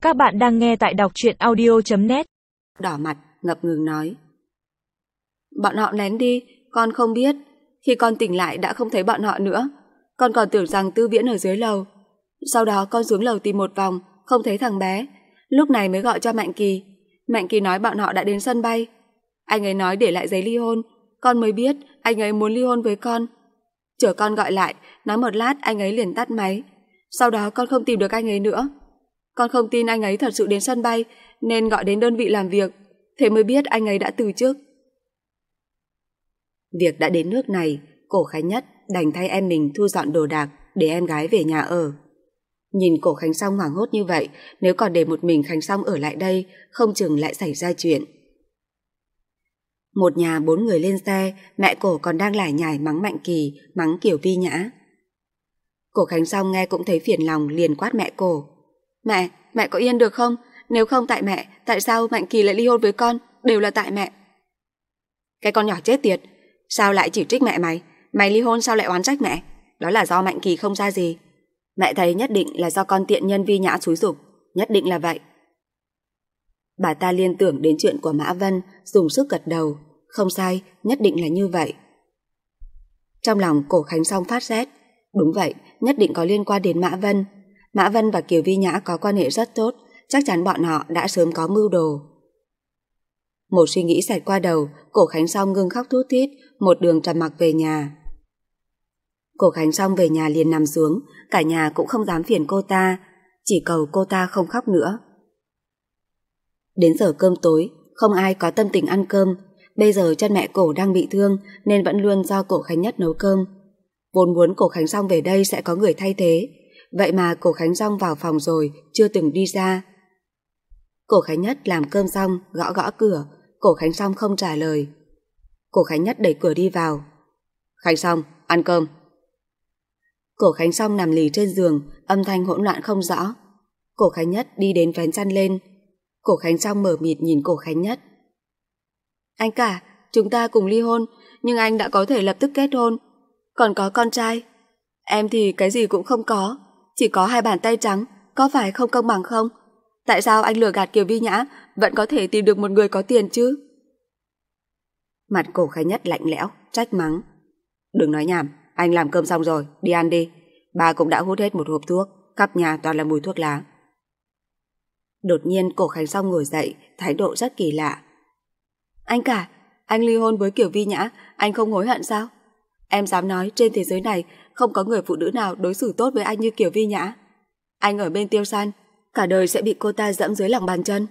Các bạn đang nghe tại đọc truyện audio.net. Đỏ mặt, ngập ngừng nói. Bọn họ lén đi, con không biết. Khi con tỉnh lại đã không thấy bọn họ nữa. Con còn tưởng rằng Tư Viễn ở dưới lầu. Sau đó con xuống lầu tìm một vòng, không thấy thằng bé. Lúc này mới gọi cho Mạnh Kỳ. Mạnh Kỳ nói bọn họ đã đến sân bay. Anh ấy nói để lại giấy ly hôn. Con mới biết anh ấy muốn ly hôn với con. Chờ con gọi lại, nói một lát anh ấy liền tắt máy. Sau đó con không tìm được anh ấy nữa. Con không tin anh ấy thật sự đến sân bay, nên gọi đến đơn vị làm việc. Thế mới biết anh ấy đã từ chức. Việc đã đến nước này, Cổ Khánh Nhất đành thay em mình thu dọn đồ đạc để em gái về nhà ở. Nhìn Cổ Khánh Song hoảng hốt như vậy, nếu còn để một mình Khánh Song ở lại đây, không chừng lại xảy ra chuyện. Một nhà 4 người lên xe, mẹ Cổ còn đang lải nhải mắng Mạnh Kỳ, mắng Kiều Vi Nhã. Cổ Khánh Song nghe cũng thấy phiền lòng, liền quát mẹ Cổ. Mẹ có yên được không? Nếu không tại mẹ, tại sao Mạnh Kỳ lại ly hôn với con? Đều là tại mẹ. Cái con nhỏ chết tiệt, sao lại chỉ trích mẹ mày? Mày ly hôn sao lại oán trách mẹ? Đó là do Mạnh Kỳ không ra gì. Mẹ thấy nhất định là do con tiện nhân Vi Nhã xúi giục, nhất định là vậy. Bà ta liên tưởng đến chuyện của Mã Vân, dùng sức gật đầu. Không sai, nhất định là như vậy. Trong lòng Cổ Khánh Song phát rét. Đúng vậy, nhất định có liên quan đến Mã Vân. Mã Vân và Kiều Vi Nhã có quan hệ rất tốt, chắc chắn bọn họ đã sớm có mưu đồ. Một suy nghĩ xẹt qua đầu, Cổ Khánh Song ngưng khóc thút thít, một đường trầm mặc về nhà. Cổ Khánh Song về nhà liền nằm xuống, cả nhà cũng không dám phiền cô ta, chỉ cầu cô ta không khóc nữa. Đến giờ cơm tối, không ai có tâm tình ăn cơm. Bây giờ chân mẹ Cổ đang bị thương nên vẫn luôn do Cổ Khánh Nhất nấu cơm. Vốn muốn Cổ Khánh Song về đây sẽ có người thay thế, vậy mà Cổ Khánh Song vào phòng rồi chưa từng đi ra. Cổ Khánh Nhất làm cơm xong, gõ gõ cửa. Cổ Khánh Song không trả lời. Cổ Khánh Nhất đẩy cửa đi vào. Khánh Song, ăn cơm. Cổ Khánh Song nằm lì trên giường, âm thanh hỗn loạn không rõ. Cổ Khánh Nhất đi đến vén chăn lên. Cổ Khánh Song mở mịt nhìn Cổ Khánh Nhất. Anh cả, chúng ta cùng ly hôn, nhưng anh đã có thể lập tức kết hôn. Còn có con trai. Em thì cái gì cũng không có, chỉ có 2 bàn tay trắng, có phải không công bằng không? Tại sao anh lừa gạt Kiều Vi Nhã vẫn có thể tìm được một người có tiền chứ? Mặt Cổ Khánh Nhất lạnh lẽo, trách mắng. Đừng nói nhảm, anh làm cơm xong rồi, đi ăn đi. Bà cũng đã hút hết một hộp thuốc, khắp nhà toàn là mùi thuốc lá. Đột nhiên Cổ Khánh Song ngồi dậy, thái độ rất kỳ lạ. Anh cả, anh ly hôn với Kiều Vi Nhã, anh không hối hận sao? Em dám nói trên thế giới này không có người phụ nữ nào đối xử tốt với anh như Kiều Vi Nhã. Anh ở bên Tiêu San, cả đời sẽ bị cô ta dẫm dưới lòng bàn chân.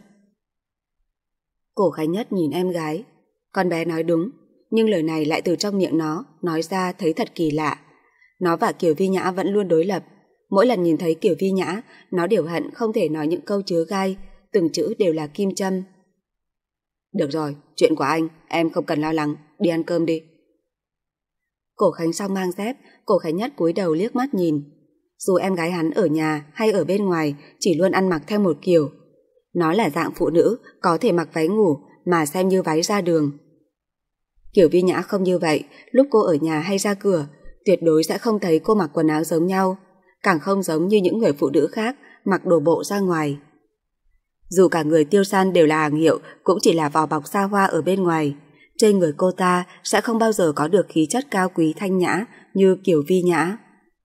Cổ Khánh Nhất nhìn em gái. Con bé nói đúng, nhưng lời này lại từ trong miệng nó nói ra thấy thật kỳ lạ. Nó và Kiều Vi Nhã vẫn luôn đối lập. Mỗi lần nhìn thấy Kiều Vi Nhã, nó đều hận không thể nói những câu chứa gai, từng chữ đều là kim châm. Được rồi, chuyện của anh, em không cần lo lắng, đi ăn cơm đi. Cổ Khánh Song mang dép, Cổ Khánh Nhất cúi đầu liếc mắt nhìn. Dù em gái hắn ở nhà hay ở bên ngoài, chỉ luôn ăn mặc theo một kiểu. Nó là dạng phụ nữ, có thể mặc váy ngủ mà xem như váy ra đường. Kiều Vi Nhã không như vậy, lúc cô ở nhà hay ra cửa, tuyệt đối sẽ không thấy cô mặc quần áo giống nhau, càng không giống như những người phụ nữ khác mặc đồ bộ ra ngoài. Dù cả người Tiêu San đều là hàng hiệu, cũng chỉ là vỏ bọc xa hoa ở bên ngoài. Trên người cô ta sẽ không bao giờ có được khí chất cao quý thanh nhã như Kiều Vi Nhã.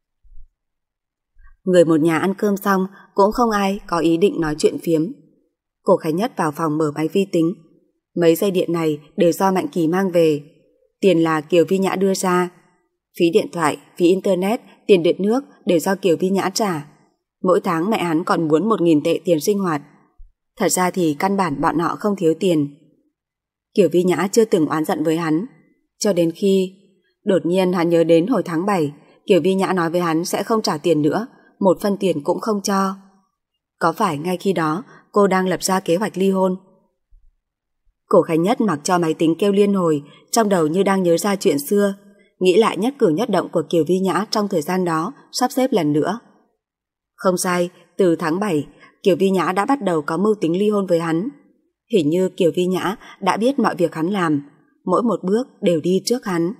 Người một nhà ăn cơm xong, cũng không ai có ý định nói chuyện phiếm. Cổ Khánh Nhất vào phòng mở máy vi tính. Mấy dây điện này đều do Mạnh Kỳ mang về. Tiền là Kiều Vi Nhã đưa ra. Phí điện thoại, phí internet, tiền điện nước đều do Kiều Vi Nhã trả. Mỗi tháng mẹ hắn còn muốn 1.000 tệ tiền sinh hoạt. Thật ra thì căn bản bọn họ không thiếu tiền. Kiều Vi Nhã chưa từng oán giận với hắn, cho đến khi đột nhiên hắn nhớ đến hồi tháng 7, Kiều Vi Nhã nói với hắn sẽ không trả tiền nữa, 1 phân tiền cũng không cho. Có phải ngay khi đó cô đang lập ra kế hoạch ly hôn? Cổ Khánh Nhất mặc cho máy tính kêu liên hồi, trong đầu như đang nhớ ra chuyện xưa, nghĩ lại nhất cử nhất động của Kiều Vi Nhã trong thời gian đó, sắp xếp lần nữa. Không sai, từ tháng 7, Kiều Vi Nhã đã bắt đầu có mưu tính ly hôn với hắn. Hình như Kiều Vi Nhã đã biết mọi việc hắn làm, mỗi một bước đều đi trước hắn.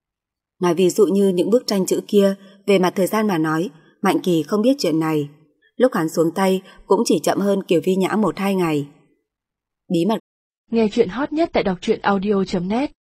Nói ví dụ như những bức tranh chữ kia, về mặt thời gian mà nói, Mạnh Kỳ không biết chuyện này. lúc hắn xuống tay cũng chỉ chậm hơn Kiều Vi Nhã 1-2 ngày. Bí mật. Nghe chuyện hot nhất tại đọc truyện audio.net